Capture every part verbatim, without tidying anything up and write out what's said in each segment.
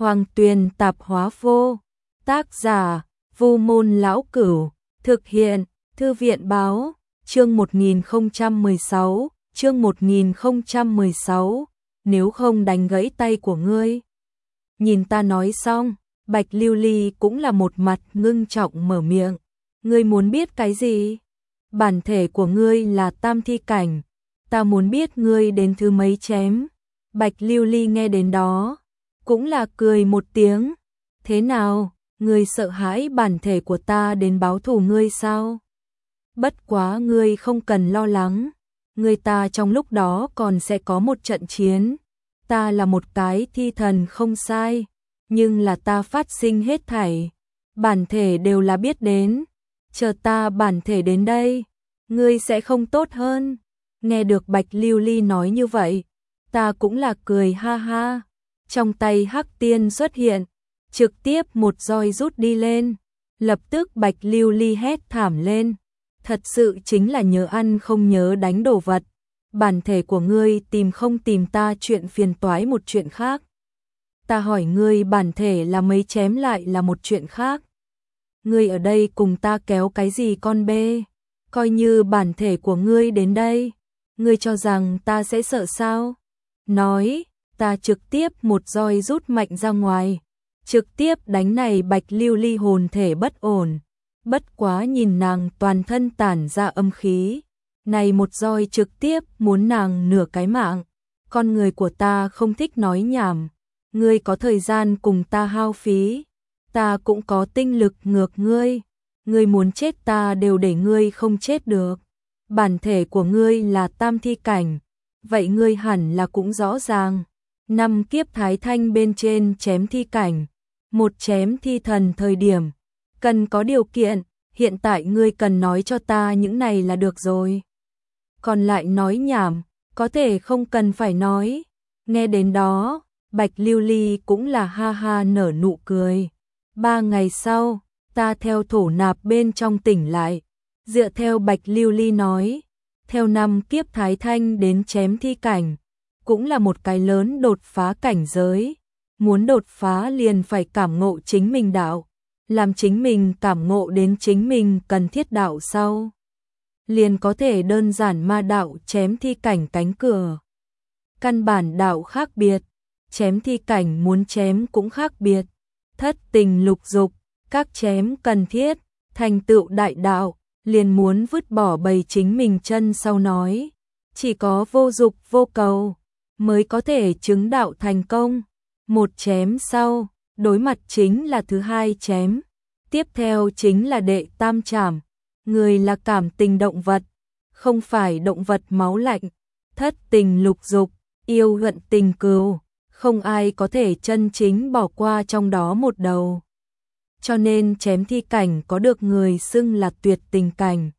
Hoàng Tuyền Tạp Hóa Vô. Tác giả Vu Môn Lão Cửu. Thực hiện Thư viện Báo. Chương một nghìn không trăm mười sáu. Chương một nghìn không trăm mười sáu. Nếu không đánh gãy tay của ngươi. Nhìn ta nói xong, Bạch Lưu Ly cũng là một mặt ngưng trọng mở miệng. Ngươi muốn biết cái gì? Bản thể của ngươi là tam thi cảnh. Ta muốn biết ngươi đến thứ mấy chém. Bạch Lưu Ly nghe đến đó, cũng là cười một tiếng. Thế nào, ngươi sợ hãi bản thể của ta đến báo thù ngươi sao? Bất quá ngươi không cần lo lắng. Ngươi ta trong lúc đó còn sẽ có một trận chiến. Ta là một cái thi thần không sai, nhưng là ta phát sinh hết thảy. Bản thể đều là biết đến. Chờ ta bản thể đến đây, ngươi sẽ không tốt hơn. Nghe được Bạch Lưu Ly nói như vậy, ta cũng là cười ha ha. Trong tay Hắc Tiên xuất hiện, trực tiếp một roi rút đi lên. Lập tức Bạch Lưu Ly hét thảm lên. Thật sự chính là nhớ ăn không nhớ đánh đồ vật. Bản thể của ngươi tìm không tìm ta chuyện phiền toái một chuyện khác. Ta hỏi ngươi bản thể là mấy chém lại là một chuyện khác. Ngươi ở đây cùng ta kéo cái gì con bê? Coi như bản thể của ngươi đến đây, ngươi cho rằng ta sẽ sợ sao? Nói, ta trực tiếp một roi rút mạnh ra ngoài, trực tiếp đánh này Bạch Lưu Ly hồn thể bất ổn. Bất quá nhìn nàng toàn thân tản ra âm khí, này một roi trực tiếp muốn nàng nửa cái mạng. Con người của ta không thích nói nhảm, ngươi có thời gian cùng ta hao phí, ta cũng có tinh lực ngược ngươi. Ngươi muốn chết ta đều để ngươi không chết được. Bản thể của ngươi là tam thi cảnh, vậy ngươi hẳn là cũng rõ ràng. Năm kiếp thái thanh bên trên chém thi cảnh, một chém thi thần thời điểm, cần có điều kiện, hiện tại ngươi cần nói cho ta những này là được rồi. Còn lại nói nhảm, có thể không cần phải nói. Nghe đến đó, Bạch Lưu Ly cũng là ha ha nở nụ cười. Ba ngày sau, ta theo thổ nạp bên trong tỉnh lại. Dựa theo Bạch Lưu Ly nói, theo năm kiếp thái thanh đến chém thi cảnh, cũng là một cái lớn đột phá cảnh giới. Muốn đột phá liền phải cảm ngộ chính mình đạo, làm chính mình cảm ngộ đến chính mình cần thiết đạo sau, liền có thể đơn giản ma đạo chém thi cảnh cánh cửa. Căn bản đạo khác biệt, chém thi cảnh muốn chém cũng khác biệt. Thất tình lục dục, các chém cần thiết, thành tựu đại đạo, liền muốn vứt bỏ bầy chính mình chân sau nói. Chỉ có vô dục vô cầu, mới có thể chứng đạo thành công. Một chém sau, đối mặt chính là thứ hai chém. Tiếp theo chính là đệ tam trảm. Người là cảm tình động vật, không phải động vật máu lạnh. Thất tình lục dục, yêu hận tình cừu, không ai có thể chân chính bỏ qua trong đó một đầu. Cho nên chém thi cảnh có được người xưng là tuyệt tình cảnh.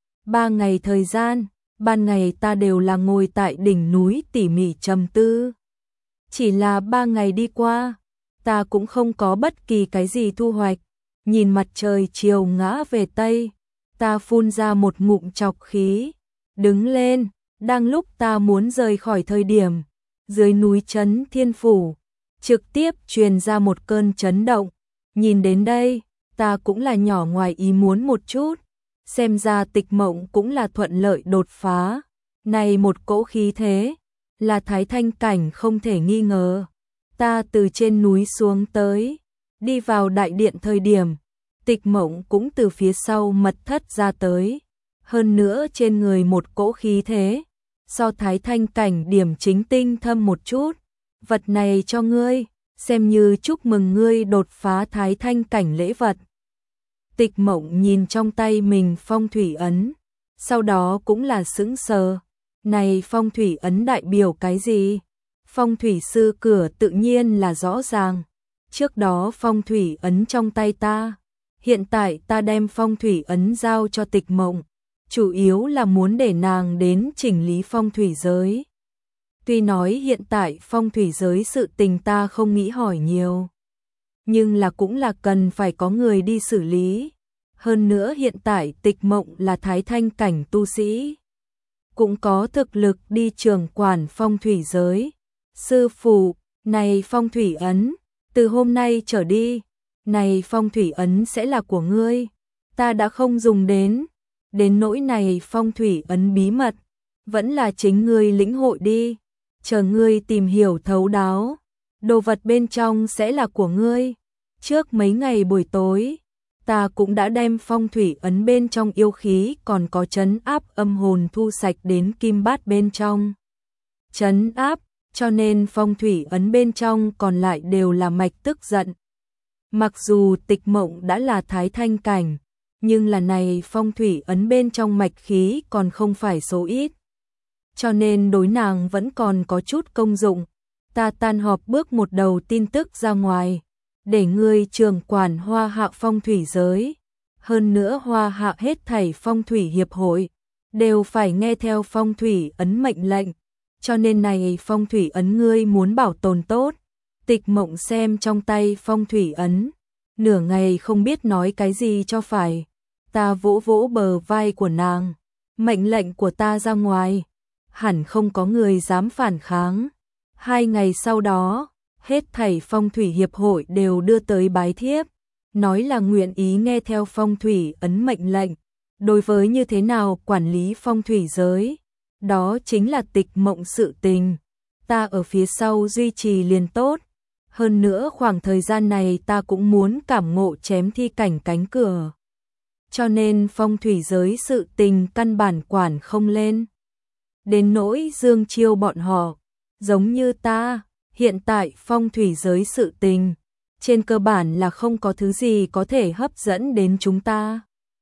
Ba ngày thời gian, ban ngày ta đều là ngồi tại đỉnh núi tỉ mỉ trầm tư. Chỉ là ba ngày đi qua, ta cũng không có bất kỳ cái gì thu hoạch. Nhìn mặt trời chiều ngã về Tây, ta phun ra một ngụm trọc khí, đứng lên. Đang lúc ta muốn rời khỏi thời điểm, dưới núi Trấn Thiên Phủ trực tiếp truyền ra một cơn chấn động. Nhìn đến đây, ta cũng là nhỏ ngoài ý muốn một chút. Xem ra Tịch Mộng cũng là thuận lợi đột phá. Này một cỗ khí thế, là thái thanh cảnh không thể nghi ngờ. Ta từ trên núi xuống tới, đi vào đại điện thời điểm, Tịch Mộng cũng từ phía sau mật thất ra tới. Hơn nữa trên người một cỗ khí thế, so thái thanh cảnh điểm chính tinh thâm một chút. Vật này cho ngươi, xem như chúc mừng ngươi đột phá thái thanh cảnh lễ vật. Tịch Mộng nhìn trong tay mình phong thủy ấn, sau đó cũng là sững sờ. Này phong thủy ấn đại biểu cái gì? Phong thủy sư cửa tự nhiên là rõ ràng. Trước đó phong thủy ấn trong tay ta, hiện tại ta đem phong thủy ấn giao cho Tịch Mộng, chủ yếu là muốn để nàng đến chỉnh lý phong thủy giới. Tuy nói hiện tại phong thủy giới sự tình ta không nghĩ hỏi nhiều, nhưng là cũng là cần phải có người đi xử lý. Hơn nữa hiện tại Tịch Mộng là thái thanh cảnh tu sĩ, cũng có thực lực đi trưởng quản phong thủy giới. Sư phụ, này phong thủy ấn, Từ hôm nay trở đi, này phong thủy ấn sẽ là của ngươi. Ta đã không dùng đến, đến nỗi này phong thủy ấn bí mật, vẫn là chính ngươi lĩnh hội đi, chờ ngươi tìm hiểu thấu đáo, đồ vật bên trong sẽ là của ngươi. Trước mấy ngày buổi tối, ta cũng đã đem phong thủy ấn bên trong yêu khí còn có trấn áp âm hồn thu sạch đến kim bát bên trong. Trấn áp, cho nên phong thủy ấn bên trong còn lại đều là mạch tức giận. Mặc dù Tịch Mộng đã là thái thanh cảnh, nhưng là này phong thủy ấn bên trong mạch khí còn không phải số ít. Cho nên đối nàng vẫn còn có chút công dụng. Ta tan họp bước một đầu tin tức ra ngoài, để ngươi trưởng quản Hoa Hạ phong thủy giới. Hơn nữa Hoa Hạ hết thảy phong thủy hiệp hội, đều phải nghe theo phong thủy ấn mệnh lệnh. Cho nên này phong thủy ấn ngươi muốn bảo tồn tốt. Tịch Mộng xem trong tay phong thủy ấn, nửa ngày không biết nói cái gì cho phải. Ta vỗ vỗ bờ vai của nàng, mệnh lệnh của ta ra ngoài, hẳn không có người dám phản kháng. Hai ngày sau đó, hết thảy phong thủy hiệp hội đều đưa tới bái thiếp, nói là nguyện ý nghe theo phong thủy ấn mệnh lệnh. Đối với như thế nào quản lý phong thủy giới, đó chính là Tịch Mộng sự tình. Ta ở phía sau duy trì liền tốt. Hơn nữa khoảng thời gian này ta cũng muốn cảm ngộ chém thi cảnh cánh cửa. Cho nên phong thủy giới sự tình căn bản quản không lên. Đến nỗi Dương Chiêu bọn họ, giống như ta, hiện tại phong thủy giới sự tình, trên cơ bản là không có thứ gì có thể hấp dẫn đến chúng ta.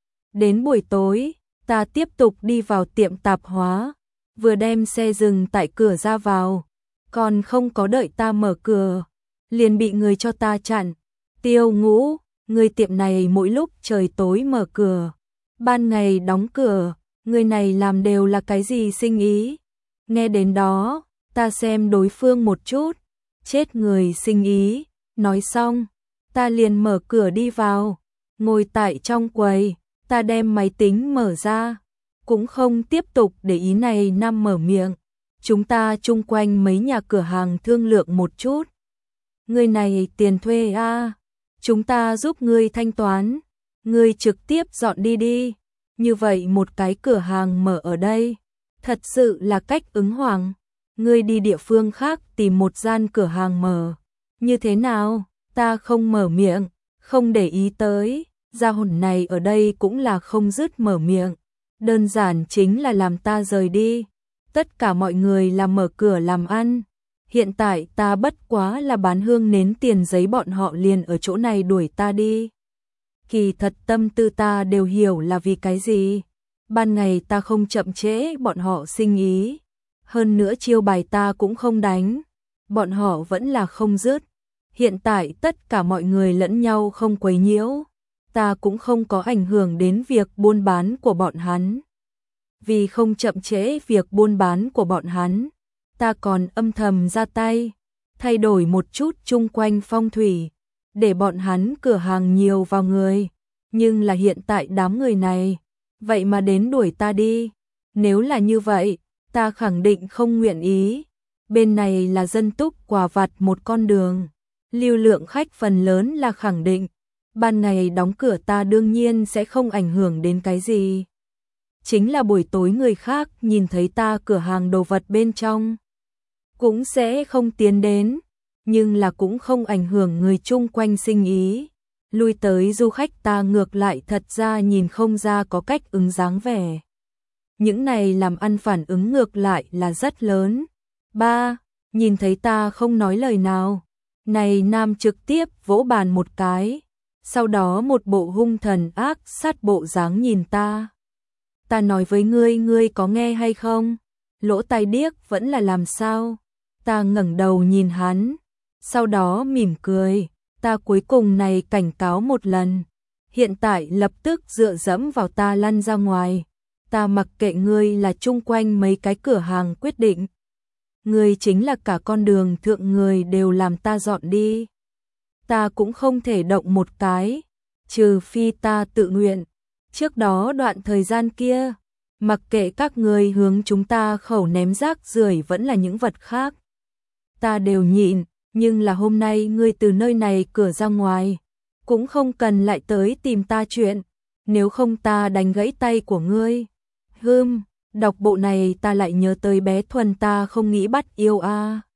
Đến buổi tối, ta tiếp tục đi vào tiệm tạp hóa, vừa đem xe dừng tại cửa ra vào, còn không có đợi ta mở cửa, liền bị người cho ta chặn. Tiêu Ngũ, người tiệm này mỗi lúc trời tối mở cửa, ban ngày đóng cửa, người này làm đều là cái gì sinh ý? Nghe đến đó, ta xem đối phương một chút, chết người sinh ý. Nói xong, ta liền mở cửa đi vào, ngồi tại trong quầy, ta đem máy tính mở ra, cũng không tiếp tục để ý này nam mở miệng. Chúng ta chung quanh mấy nhà cửa hàng thương lượng một chút. Người này tiền thuê a, à, chúng ta giúp ngươi thanh toán, ngươi trực tiếp dọn đi đi. Như vậy một cái cửa hàng mở ở đây, thật sự là cách ứng hoàng. Ngươi đi địa phương khác tìm một gian cửa hàng mở, như thế nào? Ta không mở miệng, không để ý tới, gia hồn này ở đây cũng là không dứt mở miệng, đơn giản chính là làm ta rời đi. Tất cả mọi người là mở cửa làm ăn, hiện tại ta bất quá là bán hương nến tiền giấy, bọn họ liền ở chỗ này đuổi ta đi. Kỳ thật tâm tư ta đều hiểu là vì cái gì. Ban ngày ta không chậm trễ bọn họ sinh ý, hơn nữa chiêu bài ta cũng không đánh, bọn họ vẫn là không dứt. Hiện tại tất cả mọi người lẫn nhau không quấy nhiễu, ta cũng không có ảnh hưởng đến việc buôn bán của bọn hắn. Vì không chậm trễ việc buôn bán của bọn hắn, ta còn âm thầm ra tay, thay đổi một chút chung quanh phong thủy, để bọn hắn cửa hàng nhiều vào người. Nhưng là hiện tại đám người này, vậy mà đến đuổi ta đi. Nếu là như vậy, ta khẳng định không nguyện ý. Bên này là dân túc quà vặt một con đường, lưu lượng khách phần lớn là khẳng định. Ban ngày đóng cửa ta đương nhiên sẽ không ảnh hưởng đến cái gì. Chính là buổi tối người khác nhìn thấy ta cửa hàng đồ vật bên trong, cũng sẽ không tiến đến, nhưng là cũng không ảnh hưởng người chung quanh sinh ý. Lui tới du khách ta ngược lại thật ra nhìn không ra có cách ứng dáng vẻ. Những này làm ăn phản ứng ngược lại là rất lớn. Ba, nhìn thấy ta không nói lời nào, này nam trực tiếp vỗ bàn một cái, sau đó một bộ hung thần ác sát bộ dáng nhìn ta. Ta nói với ngươi, ngươi có nghe hay không? Lỗ tai điếc vẫn là làm sao? Ta ngẩng đầu nhìn hắn, sau đó mỉm cười. Ta cuối cùng này cảnh cáo một lần, hiện tại lập tức dựa dẫm vào ta lăn ra ngoài. Ta mặc kệ ngươi là chung quanh mấy cái cửa hàng quyết định. Ngươi chính là cả con đường thượng người đều làm ta dọn đi. Ta cũng không thể động một cái, trừ phi ta tự nguyện. Trước đó đoạn thời gian kia, mặc kệ các ngươi hướng chúng ta khẩu ném rác rưởi vẫn là những vật khác, ta đều nhịn, nhưng là hôm nay ngươi từ nơi này cửa ra ngoài, cũng không cần lại tới tìm ta chuyện, nếu không ta đánh gãy tay của ngươi. Hừm, đọc bộ này ta lại nhớ tới bé Thuần ta không nghĩ bắt yêu a. À.